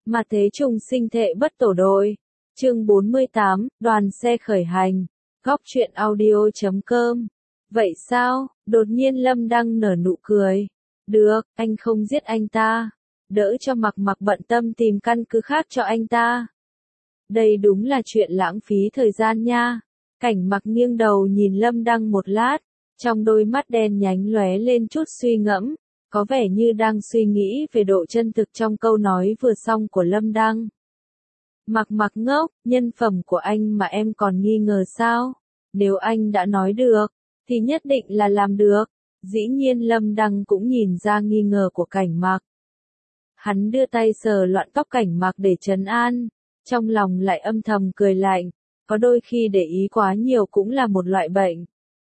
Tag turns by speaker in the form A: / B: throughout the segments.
A: Mà thế trùng sinh thệ bất tổ đội. Chương 48, đoàn xe khởi hành. Góc truyện audio.com. Vậy sao? Đột nhiên Lâm Đăng nở nụ cười. Được, anh không giết anh ta. Đỡ cho Mặc Mặc bận tâm tìm căn cứ khác cho anh ta. Đây đúng là chuyện lãng phí thời gian nha. Cảnh Mặc nghiêng đầu nhìn Lâm Đăng một lát, trong đôi mắt đen nhánh lóe lên chút suy ngẫm, có vẻ như đang suy nghĩ về độ chân thực trong câu nói vừa xong của Lâm Đăng. Mặc Mặc ngốc, nhân phẩm của anh mà em còn nghi ngờ sao? Nếu anh đã nói được, thì nhất định là làm được. Dĩ nhiên Lâm Đăng cũng nhìn ra nghi ngờ của Cảnh Mặc. Hắn đưa tay sờ loạn tóc Cảnh Mặc để trấn an, trong lòng lại âm thầm cười lạnh, có đôi khi để ý quá nhiều cũng là một loại bệnh.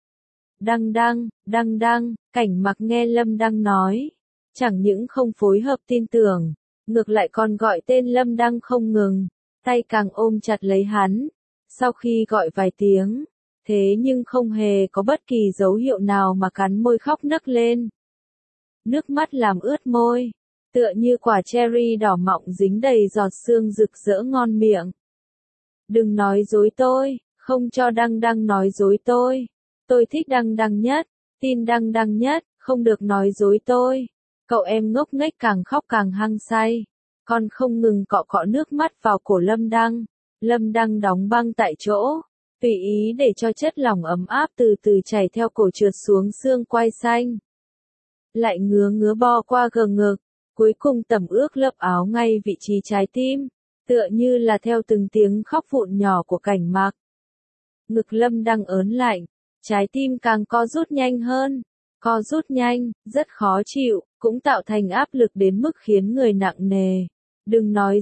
A: Đăng, Cảnh Mặc nghe Lâm Đăng nói, chẳng những không phối hợp tin tưởng, ngược lại còn gọi tên Lâm Đăng không ngừng, tay càng ôm chặt lấy hắn. Sau khi gọi vài tiếng, thế nhưng không hề có bất kỳ dấu hiệu nào mà cắn môi khóc nấc lên. Nước mắt làm ướt môi, tựa như quả cherry đỏ mọng dính đầy giọt sương rực rỡ ngon miệng. Đừng nói dối tôi, không cho Đăng nói dối tôi. Tôi thích Đăng nhất, tin Đăng nhất, không được nói dối tôi. Cậu em ngốc nghếch càng khóc càng hăng say, còn không ngừng cọ cọ nước mắt vào cổ Lâm Đăng. Lâm Đăng đóng băng tại chỗ, tùy ý để cho chất lỏng ấm áp từ từ chảy theo cổ trượt xuống xương quai xanh. Lại ngứa bo qua gờ ngực, cuối cùng tẩm ướt lớp áo ngay vị trí trái tim, tựa như là theo từng tiếng khóc vụn nhỏ của Cảnh Mặc. Ngực Lâm Đăng ớn lạnh, trái tim càng co rút nhanh hơn, co rút nhanh, rất khó chịu, cũng tạo thành áp lực đến mức khiến người nặng nề. Đừng nói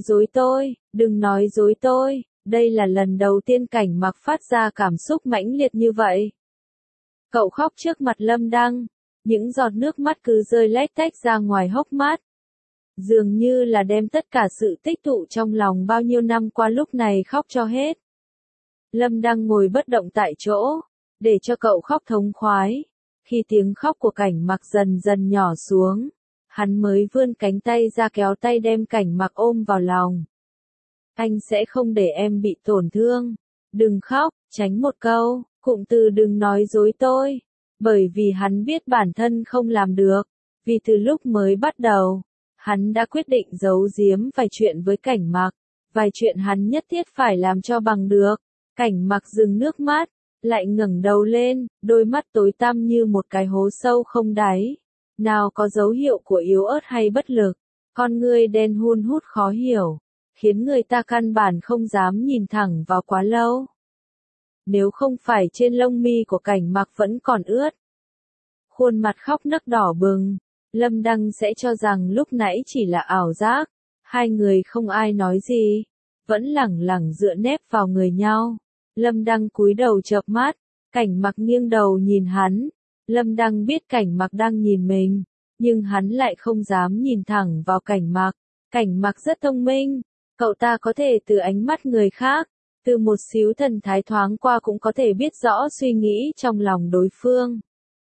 A: dối tôi, đây là lần đầu tiên Cảnh Mặc phát ra cảm xúc mãnh liệt như vậy. Cậu khóc trước mặt Lâm Đăng, những giọt nước mắt cứ rơi lách tách ra ngoài hốc mắt. Dường như là đem tất cả sự tích tụ trong lòng bao nhiêu năm qua lúc này khóc cho hết. Lâm Đăng ngồi bất động tại chỗ, để cho cậu khóc thống khoái. Khi tiếng khóc của Cảnh Mặc dần dần nhỏ xuống, hắn mới vươn cánh tay ra kéo tay đem Cảnh Mặc ôm vào lòng. Anh sẽ không để em bị tổn thương. Đừng khóc, tránh một câu, cụm từ đừng nói dối tôi. Bởi vì hắn biết bản thân không làm được. Vì từ lúc mới bắt đầu, hắn đã quyết định giấu giếm vài chuyện với Cảnh Mặc. Vài chuyện hắn nhất thiết phải làm cho bằng được. Cảnh Mặc dừng nước mắt, lại ngẩng đầu lên, đôi mắt tối tăm như một cái hố sâu không đáy. Nào có dấu hiệu của yếu ớt hay bất lực, con ngươi đen hun hút khó hiểu, khiến người ta căn bản không dám nhìn thẳng vào quá lâu. Nếu không phải trên lông mi của Cảnh Mặc vẫn còn ướt, khuôn mặt khóc nấc đỏ bừng, Lâm Đăng sẽ cho rằng lúc nãy chỉ là ảo giác. Hai người không ai nói gì, vẫn lẳng lặng dựa nép vào người nhau. Lâm Đăng cúi đầu chợp mắt, Cảnh Mặc nghiêng đầu nhìn hắn. Lâm Đăng biết Cảnh Mặc đang nhìn mình, nhưng hắn lại không dám nhìn thẳng vào Cảnh Mặc. Cảnh Mặc rất thông minh, cậu ta có thể từ ánh mắt người khác, từ một xíu thần thái thoáng qua cũng có thể biết rõ suy nghĩ trong lòng đối phương.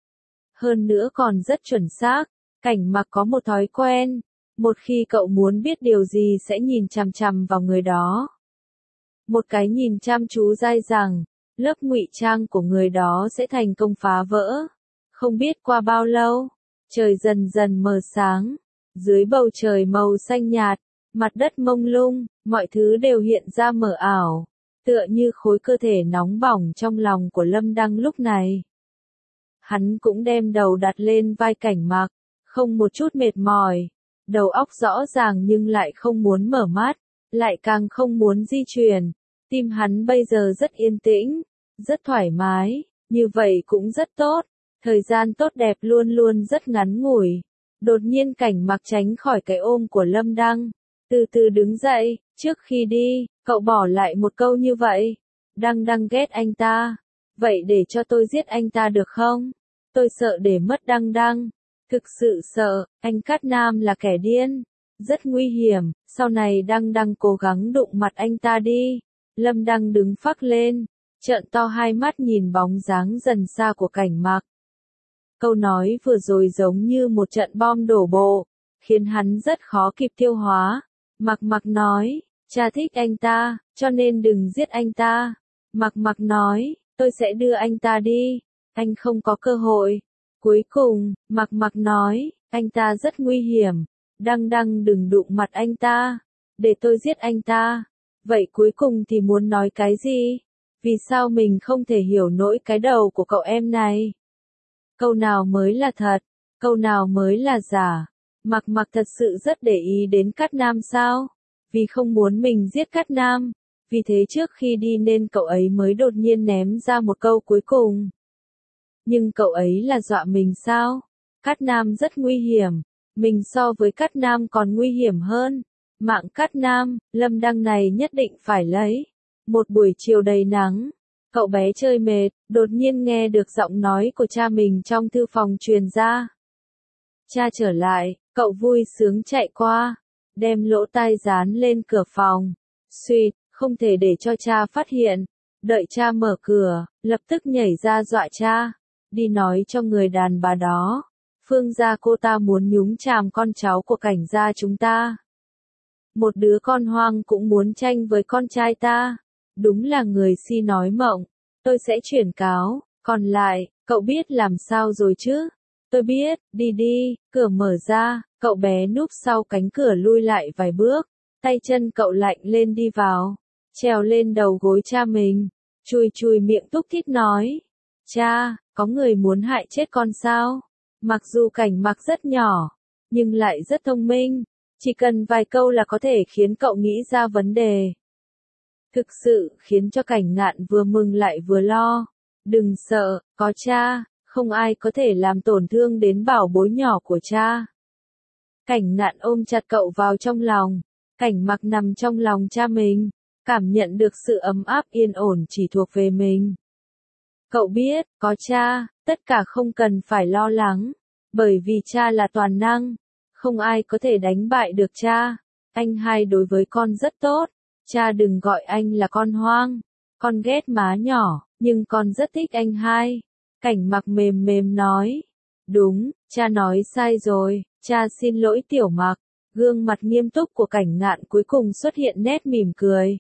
A: Hơn nữa còn rất chuẩn xác, Cảnh Mặc có một thói quen, một khi cậu muốn biết điều gì sẽ nhìn chằm chằm vào người đó. Một cái nhìn chăm chú dai dẳng, lớp ngụy trang của người đó sẽ thành công phá vỡ. Không biết qua bao lâu, trời dần dần mờ sáng, dưới bầu trời màu xanh nhạt, mặt đất mông lung, mọi thứ đều hiện ra mờ ảo, tựa như khối cơ thể nóng bỏng trong lòng của Lâm Đăng lúc này. Hắn cũng đem đầu đặt lên vai Cảnh Mặc, không một chút mệt mỏi, đầu óc rõ ràng nhưng lại không muốn mở mắt, lại càng không muốn di chuyển. Tim hắn bây giờ rất yên tĩnh, rất thoải mái, như vậy cũng rất tốt. Thời gian tốt đẹp luôn luôn rất ngắn ngủi. Đột nhiên Cảnh Mặc tránh khỏi cái ôm của Lâm Đăng, từ từ đứng dậy. Trước khi đi, cậu bỏ lại một câu như vậy. Đăng ghét anh ta, vậy để cho tôi giết anh ta được không? Tôi sợ để mất Đăng, thực sự sợ. Anh Cát Nam là kẻ điên, rất nguy hiểm. Sau này Đăng cố gắng đụng mặt anh ta đi. Lâm Đăng đứng phắc lên, trợn to hai mắt nhìn bóng dáng dần xa của Cảnh Mặc. Câu nói vừa rồi giống như một trận bom đổ bộ, khiến hắn rất khó kịp tiêu hóa. Mặc mặc nói, cha thích anh ta, cho nên đừng giết anh ta. Mặc mặc nói, tôi sẽ đưa anh ta đi, anh không có cơ hội. Cuối cùng, mặc mặc nói, anh ta rất nguy hiểm, đăng đăng đừng đụng mặt anh ta, để tôi giết anh ta. Vậy cuối cùng thì muốn nói cái gì? Vì sao mình không thể hiểu nổi cái đầu của cậu em này? Câu nào mới là thật? Câu nào mới là giả? Mặc mặc thật sự rất để ý đến Cát Nam sao? Vì không muốn mình giết Cát Nam. Vì thế trước khi đi nên cậu ấy mới đột nhiên ném ra một câu cuối cùng. Nhưng cậu ấy là dọa mình sao? Cát Nam rất nguy hiểm. Mình so với Cát Nam còn nguy hiểm hơn. Mạng Cát Nam, Lâm Đăng này nhất định phải lấy. Một buổi chiều đầy nắng. Cậu bé chơi mệt, đột nhiên nghe được giọng nói của cha mình trong thư phòng truyền ra. Cha trở lại, cậu vui sướng chạy qua, đem lỗ tai dán lên cửa phòng. Suýt, không thể để cho cha phát hiện. Đợi cha mở cửa, lập tức nhảy ra dọa cha. Đi nói cho người đàn bà đó. Phương gia cô ta muốn nhúng chàm con cháu của Cảnh gia chúng ta. Một đứa con hoang cũng muốn tranh với con trai ta. Đúng là người si nói mộng. Tôi sẽ chuyển cáo. Còn lại, cậu biết làm sao rồi chứ? Tôi biết, đi đi, cửa mở ra, cậu bé núp sau cánh cửa lui lại vài bước. Tay chân cậu lạnh lên đi vào. Trèo lên đầu gối cha mình. Chùi chùi miệng thúc thít nói. Cha, có người muốn hại chết con sao? Mặc dù Cảnh Mặc rất nhỏ, nhưng lại rất thông minh. Chỉ cần vài câu là có thể khiến cậu nghĩ ra vấn đề. Thực sự khiến cho Cảnh Ngạn vừa mừng lại vừa lo. Đừng sợ, có cha, không ai có thể làm tổn thương đến bảo bối nhỏ của cha. Cảnh Ngạn ôm chặt cậu vào trong lòng. Cảnh Mặc nằm trong lòng cha mình, cảm nhận được sự ấm áp yên ổn chỉ thuộc về mình. Cậu biết, có cha, tất cả không cần phải lo lắng, bởi vì cha là toàn năng, không ai có thể đánh bại được cha. Anh hai đối với con rất tốt, cha đừng gọi anh là con hoang, con ghét má nhỏ, nhưng con rất thích anh hai. Cảnh Mặc mềm mềm nói, đúng, cha nói sai rồi, cha xin lỗi Tiểu Mặc. Gương mặt nghiêm túc của Cảnh Ngạn cuối cùng xuất hiện nét mỉm cười.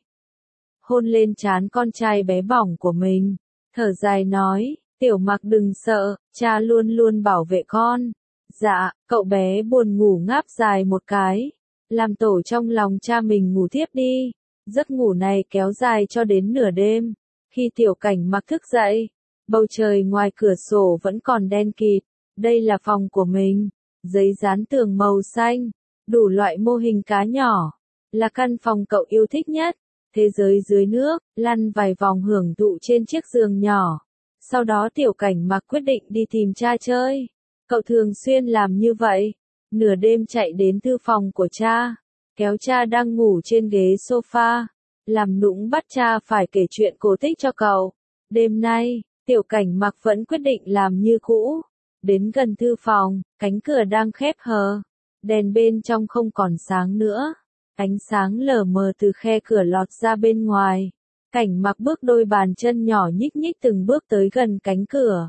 A: Hôn lên trán con trai bé bỏng của mình, thở dài nói, Tiểu Mặc đừng sợ, cha luôn luôn bảo vệ con. Dạ, cậu bé buồn ngủ ngáp dài một cái, làm tổ trong lòng cha mình ngủ thiếp đi. Giấc ngủ này kéo dài cho đến nửa đêm. Khi Tiểu Cảnh Mặc thức dậy, bầu trời ngoài cửa sổ vẫn còn đen kịt. Đây là phòng của mình, giấy dán tường màu xanh, đủ loại mô hình cá nhỏ, là căn phòng cậu yêu thích nhất. Thế giới dưới nước, lăn vài vòng hưởng thụ trên chiếc giường nhỏ. Sau đó Tiểu Cảnh Mặc quyết định đi tìm cha chơi. Cậu thường xuyên làm như vậy. Nửa đêm chạy đến thư phòng của cha, kéo cha đang ngủ trên ghế sofa, làm nũng bắt cha phải kể chuyện cổ tích cho cậu. Đêm nay, Tiểu Cảnh Mặc vẫn quyết định làm như cũ. Đến gần thư phòng, cánh cửa đang khép hờ. Đèn bên trong không còn sáng nữa. Ánh sáng lờ mờ từ khe cửa lọt ra bên ngoài. Cảnh Mặc bước đôi bàn chân nhỏ nhích nhích từng bước tới gần cánh cửa.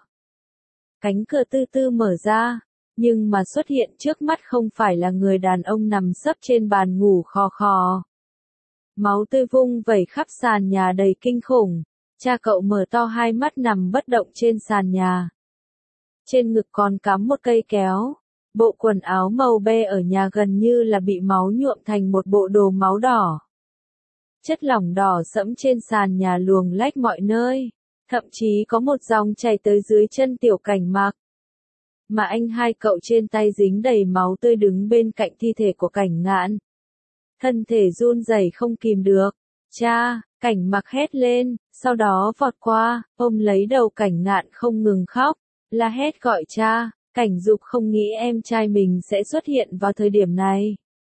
A: Cánh cửa từ từ mở ra, nhưng mà xuất hiện trước mắt không phải là người đàn ông nằm sấp trên bàn ngủ khò khò. Máu tươi vung vẩy khắp sàn nhà đầy kinh khủng. Cha cậu mở to hai mắt nằm bất động trên sàn nhà. Trên ngực còn cắm một cây kéo. Bộ quần áo màu be ở nhà gần như là bị máu nhuộm thành một bộ đồ máu đỏ. Chất lỏng đỏ sẫm trên sàn nhà luồng lách mọi nơi. Thậm chí có một dòng chảy tới dưới chân Tiểu Cảnh Mặc. Mà anh hai cậu trên tay dính đầy máu tươi đứng bên cạnh thi thể của Cảnh Ngạn. Thân thể run rẩy không kìm được. Cha, Cảnh Mặc hét lên, sau đó vọt qua, ôm lấy đầu Cảnh Ngạn không ngừng khóc, la hét gọi cha. Cảnh Dục không nghĩ em trai mình sẽ xuất hiện vào thời điểm này.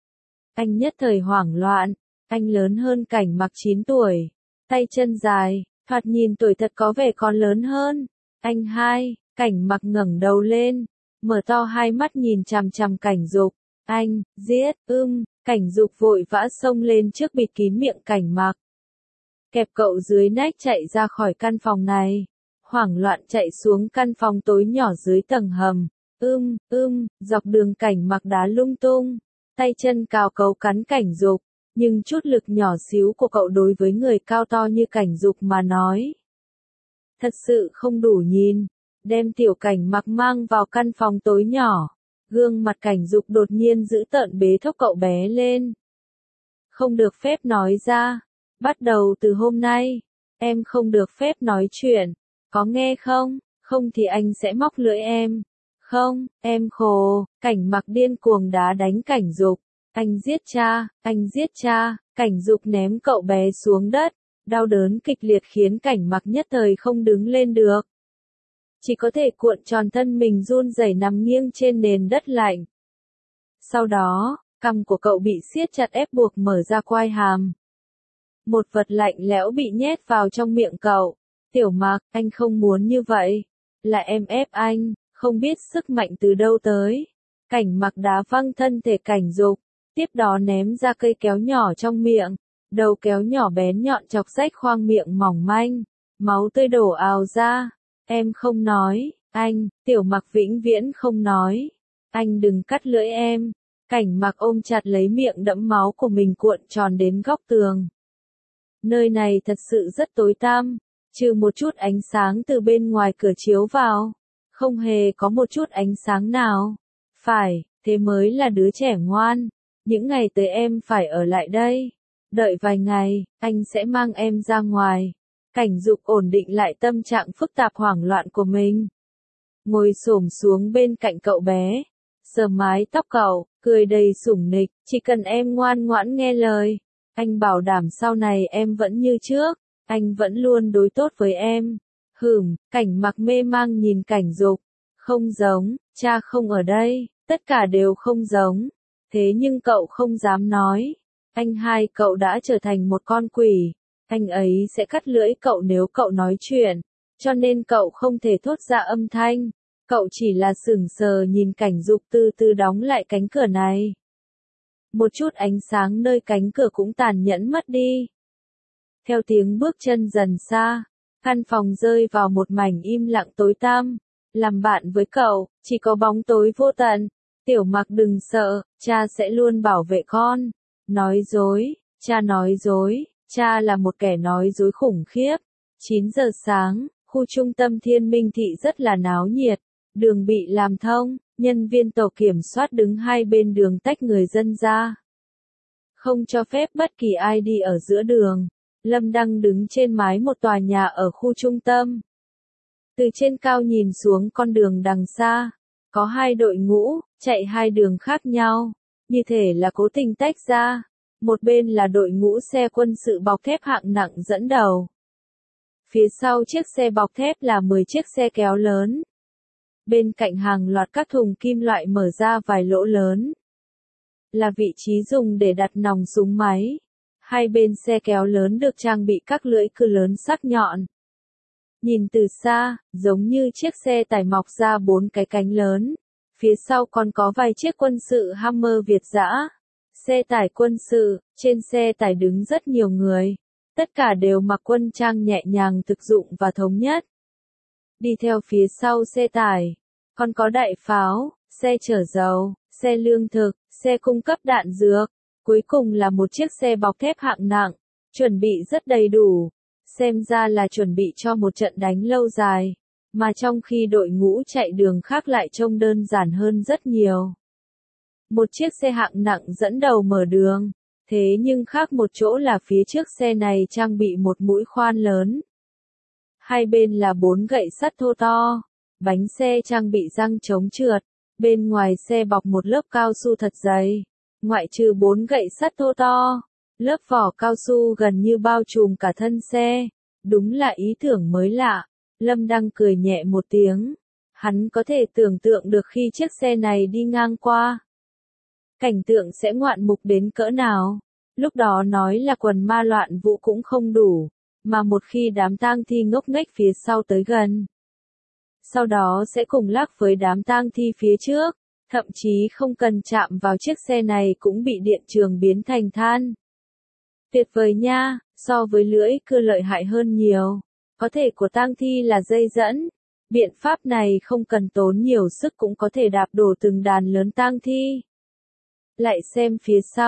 A: Anh nhất thời hoảng loạn, anh lớn hơn Cảnh Mặc 9 tuổi, tay chân dài, thoạt nhìn tuổi thật có vẻ còn lớn hơn. Anh hai, Cảnh Mặc ngẩng đầu lên, mở to hai mắt nhìn chằm chằm Cảnh Dục. Anh, giết, Cảnh Dục vội vã xông lên trước bịt kín miệng Cảnh Mặc. Kẹp cậu dưới nách chạy ra khỏi căn phòng này. Hoảng loạn chạy xuống căn phòng tối nhỏ dưới tầng hầm. Dọc đường Cảnh Mặc đá lung tung, tay chân cào cấu cắn Cảnh Dục. Nhưng chút lực nhỏ xíu của cậu đối với người cao to như Cảnh Dục mà nói, thật sự không đủ nhìn. Đem Tiểu Cảnh Mặc mang vào căn phòng tối nhỏ, gương mặt Cảnh Dục đột nhiên dữ tợn bế thốc cậu bé lên. Không được phép nói ra, bắt đầu từ hôm nay, em không được phép nói chuyện, có nghe không? Không thì anh sẽ móc lưỡi em. Không, em khổ. Cảnh Mặc điên cuồng đá đánh Cảnh Dục. Anh giết cha, anh giết cha. Cảnh Dục ném cậu bé xuống đất. Đau đớn kịch liệt khiến Cảnh Mặc nhất thời không đứng lên được. Chỉ có thể cuộn tròn thân mình run rẩy nằm nghiêng trên nền đất lạnh. Sau đó, cằm của cậu bị siết chặt ép buộc mở ra quai hàm. Một vật lạnh lẽo bị nhét vào trong miệng cậu. Tiểu Mặc, anh không muốn như vậy. Là em ép anh, không biết sức mạnh từ đâu tới. Cảnh Mặc đá văng thân thể Cảnh Dục, tiếp đó ném ra cây kéo nhỏ trong miệng. Đầu kéo nhỏ bén nhọn chọc rách khoang miệng mỏng manh. Máu tươi đổ ào ra. Em không nói, anh, Tiểu Mặc vĩnh viễn không nói. Anh đừng cắt lưỡi em. Cảnh Mặc ôm chặt lấy miệng đẫm máu của mình cuộn tròn đến góc tường. Nơi này thật sự rất tối tăm, trừ một chút ánh sáng từ bên ngoài cửa chiếu vào. Không hề có một chút ánh sáng nào. Phải, thế mới là đứa trẻ ngoan. Những ngày tới em phải ở lại đây. Đợi vài ngày, anh sẽ mang em ra ngoài. Cảnh Dục ổn định lại tâm trạng phức tạp hoảng loạn của mình. Ngồi xổm xuống bên cạnh cậu bé, sờ mái tóc cậu, cười đầy sủng nịch, chỉ cần em ngoan ngoãn nghe lời, anh bảo đảm sau này em vẫn như trước, anh vẫn luôn đối tốt với em. Cảnh Mặc mê mang nhìn Cảnh Dục, không giống, cha không ở đây, tất cả đều không giống, thế nhưng cậu không dám nói, anh hai cậu đã trở thành một con quỷ. Anh ấy sẽ cắt lưỡi cậu nếu cậu nói chuyện, cho nên cậu không thể thốt ra âm thanh. Cậu chỉ là sững sờ nhìn Cảnh Dục từ từ đóng lại cánh cửa này. Một chút ánh sáng nơi cánh cửa cũng tàn nhẫn mất đi. Theo tiếng bước chân dần xa, căn phòng rơi vào một mảnh im lặng tối tăm. Làm bạn với cậu, chỉ có bóng tối vô tận. Tiểu Mặc đừng sợ, cha sẽ luôn bảo vệ con. Nói dối, cha nói dối. Cha là một kẻ nói dối khủng khiếp. 9 giờ sáng, khu trung tâm Thiên Minh Thị rất là náo nhiệt. Đường bị làm thông, nhân viên tổ kiểm soát đứng hai bên đường tách người dân ra. Không cho phép bất kỳ ai đi ở giữa đường. Lâm Đăng đứng trên mái một tòa nhà ở khu trung tâm. Từ trên cao nhìn xuống con đường đằng xa, có hai đội ngũ, chạy hai đường khác nhau, như thể là cố tình tách ra. Một bên là đội ngũ xe quân sự bọc thép hạng nặng dẫn đầu. Phía sau chiếc xe bọc thép là 10 chiếc xe kéo lớn. Bên cạnh hàng loạt các thùng kim loại mở ra vài lỗ lớn. Là vị trí dùng để đặt nòng súng máy. Hai bên xe kéo lớn được trang bị các lưỡi cưa lớn sắc nhọn. Nhìn từ xa, giống như chiếc xe tải mọc ra 4 cái cánh lớn. Phía sau còn có vài chiếc quân sự Hammer Việt dã. Xe tải quân sự, trên xe tải đứng rất nhiều người. Tất cả đều mặc quân trang nhẹ nhàng thực dụng và thống nhất. Đi theo phía sau xe tải, còn có đại pháo, xe chở dầu, xe lương thực, xe cung cấp đạn dược. Cuối cùng là một chiếc xe bọc thép hạng nặng, chuẩn bị rất đầy đủ. Xem ra là chuẩn bị cho một trận đánh lâu dài, mà trong khi đội ngũ chạy đường khác lại trông đơn giản hơn rất nhiều. Một chiếc xe hạng nặng dẫn đầu mở đường, thế nhưng khác một chỗ là phía trước xe này trang bị một mũi khoan lớn. Hai bên là 4 gậy sắt thô to, bánh xe trang bị răng chống trượt, bên ngoài xe bọc một lớp cao su thật dày, ngoại trừ 4 gậy sắt thô to, lớp vỏ cao su gần như bao trùm cả thân xe, đúng là ý tưởng mới lạ. Lâm Đăng cười nhẹ một tiếng, hắn có thể tưởng tượng được khi chiếc xe này đi ngang qua. Cảnh tượng sẽ ngoạn mục đến cỡ nào, lúc đó nói là quần ma loạn vũ cũng không đủ, mà một khi đám tang thi ngốc nghếch phía sau tới gần. Sau đó sẽ cùng lắc với đám tang thi phía trước, thậm chí không cần chạm vào chiếc xe này cũng bị điện trường biến thành than. Tuyệt vời nha, so với lưỡi cưa lợi hại hơn nhiều. Có thể của tang thi là dây dẫn. Biện pháp này không cần tốn nhiều sức cũng có thể đạp đổ từng đàn lớn tang thi. Lại xem phía sau,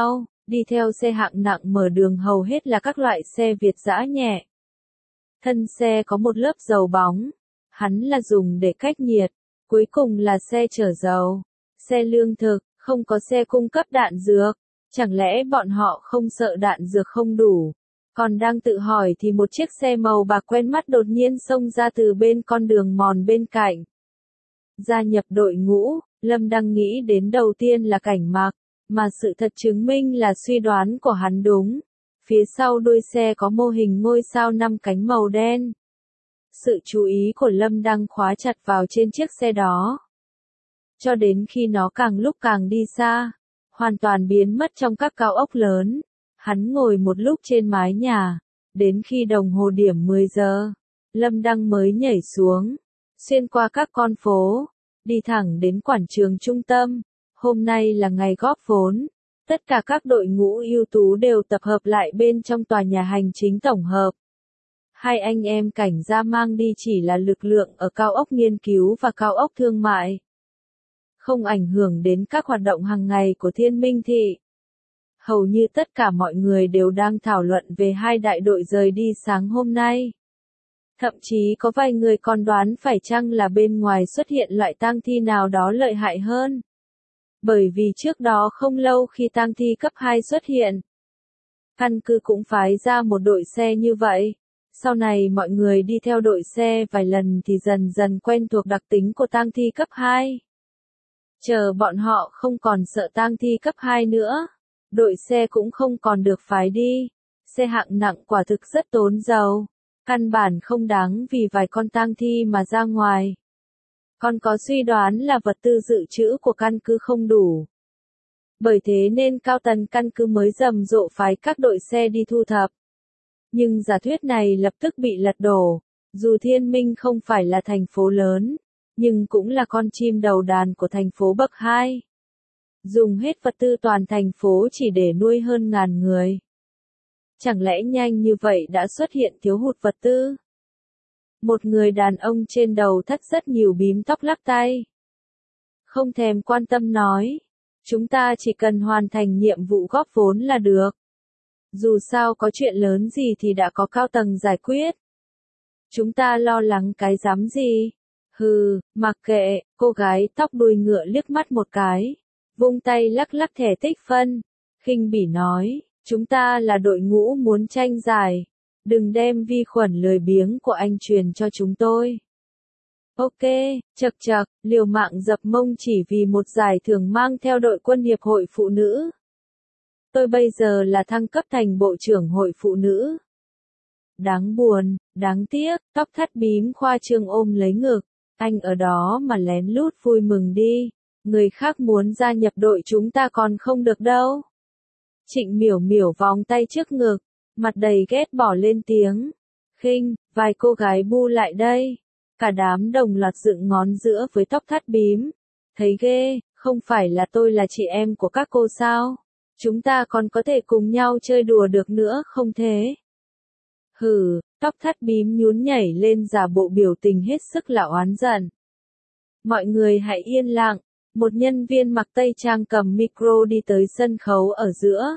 A: Đi theo xe hạng nặng mở đường hầu hết là các loại xe Việt dã nhẹ. Thân xe có một lớp dầu bóng, hắn là dùng để cách nhiệt. Cuối cùng là xe chở dầu, xe lương thực, không có xe cung cấp đạn dược. Chẳng lẽ bọn họ không sợ đạn dược không đủ? Còn đang tự hỏi thì một chiếc xe màu bạc quen mắt đột nhiên xông ra từ bên con đường mòn bên cạnh. Gia nhập đội ngũ, Lâm Đăng nghĩ đến đầu tiên là Cảnh Mặc, mà sự thật chứng minh là suy đoán của hắn đúng. Phía sau đuôi xe có mô hình ngôi sao 5 cánh màu đen. Sự chú ý của Lâm Đăng khóa chặt vào trên chiếc xe đó. Cho đến khi nó càng lúc càng đi xa, hoàn toàn biến mất trong các cao ốc lớn. Hắn ngồi một lúc trên mái nhà, đến khi đồng hồ điểm 10 giờ, Lâm Đăng mới nhảy xuống, xuyên qua các con phố, đi thẳng đến quảng trường trung tâm. Hôm nay là ngày góp vốn, tất cả các đội ngũ ưu tú đều tập hợp lại bên trong tòa nhà hành chính tổng hợp. Hai anh em Cảnh gia mang đi chỉ là lực lượng ở cao ốc nghiên cứu và cao ốc thương mại, không ảnh hưởng đến các hoạt động hàng ngày của Thiên Minh Thị. Hầu như tất cả mọi người đều đang thảo luận về hai đại đội rời đi sáng hôm nay. Thậm chí có vài người còn đoán phải chăng là bên ngoài xuất hiện loại tang thi nào đó lợi hại hơn. Bởi vì trước đó không lâu khi tang thi cấp 2 xuất hiện, căn cứ cũng phái ra một đội xe như vậy. Sau này mọi người đi theo đội xe vài lần thì dần dần quen thuộc đặc tính của tang thi cấp 2. Chờ bọn họ không còn sợ tang thi cấp 2 nữa, đội xe cũng không còn được phái đi. Xe hạng nặng quả thực rất tốn dầu, căn bản không đáng vì vài con tang thi mà ra ngoài. Còn có suy đoán là vật tư dự trữ của căn cứ không đủ. Bởi thế nên cao tầng căn cứ mới rầm rộ phái các đội xe đi thu thập. Nhưng giả thuyết này lập tức bị lật đổ. Dù Thiên Minh không phải là thành phố lớn, nhưng cũng là con chim đầu đàn của thành phố bậc 2. Dùng hết vật tư toàn thành phố chỉ để nuôi hơn 1000 người. Chẳng lẽ nhanh như vậy đã xuất hiện thiếu hụt vật tư? Một người đàn ông trên đầu thắt rất nhiều bím tóc lắc tay. Không thèm quan tâm nói, chúng ta chỉ cần hoàn thành nhiệm vụ góp vốn là được. Dù sao có chuyện lớn gì thì đã có cao tầng giải quyết. Chúng ta lo lắng cái dám gì? Hừ, mặc kệ, cô gái tóc đuôi ngựa liếc mắt một cái, vung tay lắc lắc thẻ tích phân, khinh bỉ nói, chúng ta là đội ngũ muốn tranh giải, đừng đem vi khuẩn lười biếng của anh truyền cho chúng tôi. Ok, chậc chậc, liều mạng dập mông chỉ vì một giải thưởng mang theo đội quân hiệp hội phụ nữ. Tôi bây giờ là thăng cấp thành bộ trưởng hội phụ nữ. Đáng buồn, đáng tiếc, tóc thắt bím khoa trương ôm lấy ngực. Anh ở đó mà lén lút vui mừng đi. Người khác muốn gia nhập đội chúng ta còn không được đâu. Trịnh Miểu Miểu vòng tay trước ngực, mặt đầy ghét bỏ lên tiếng. Khinh, vài cô gái bu lại đây. Cả đám đồng loạt dựng ngón giữa với tóc thắt bím. Thấy ghê, không phải là tôi là chị em của các cô sao? Chúng ta còn có thể cùng nhau chơi đùa được nữa không thế? Hừ, tóc thắt bím nhún nhảy lên giả bộ biểu tình hết sức là oán giận. Mọi người hãy yên lặng, một nhân viên mặc tây trang cầm micro đi tới sân khấu ở giữa.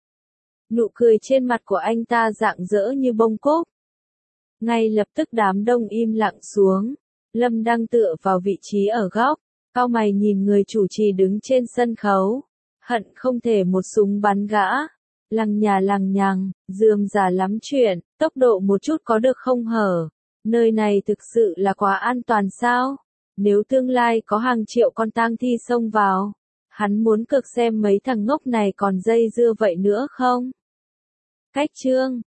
A: Nụ cười trên mặt của anh ta rạng rỡ như bông cúc. Ngay lập tức đám đông im lặng xuống. Lâm Đăng tựa vào vị trí ở góc, cau mày nhìn người chủ trì đứng trên sân khấu. Hận không thể một súng bắn gã. Lằng nhà lằng nhằng, rườm rà lắm chuyện, tốc độ một chút có được không hở? Nơi này thực sự là quá an toàn sao? Nếu tương lai có hàng triệu con tang thi xông vào, hắn muốn cực xem mấy thằng ngốc này còn dây dưa vậy nữa không? Cách chương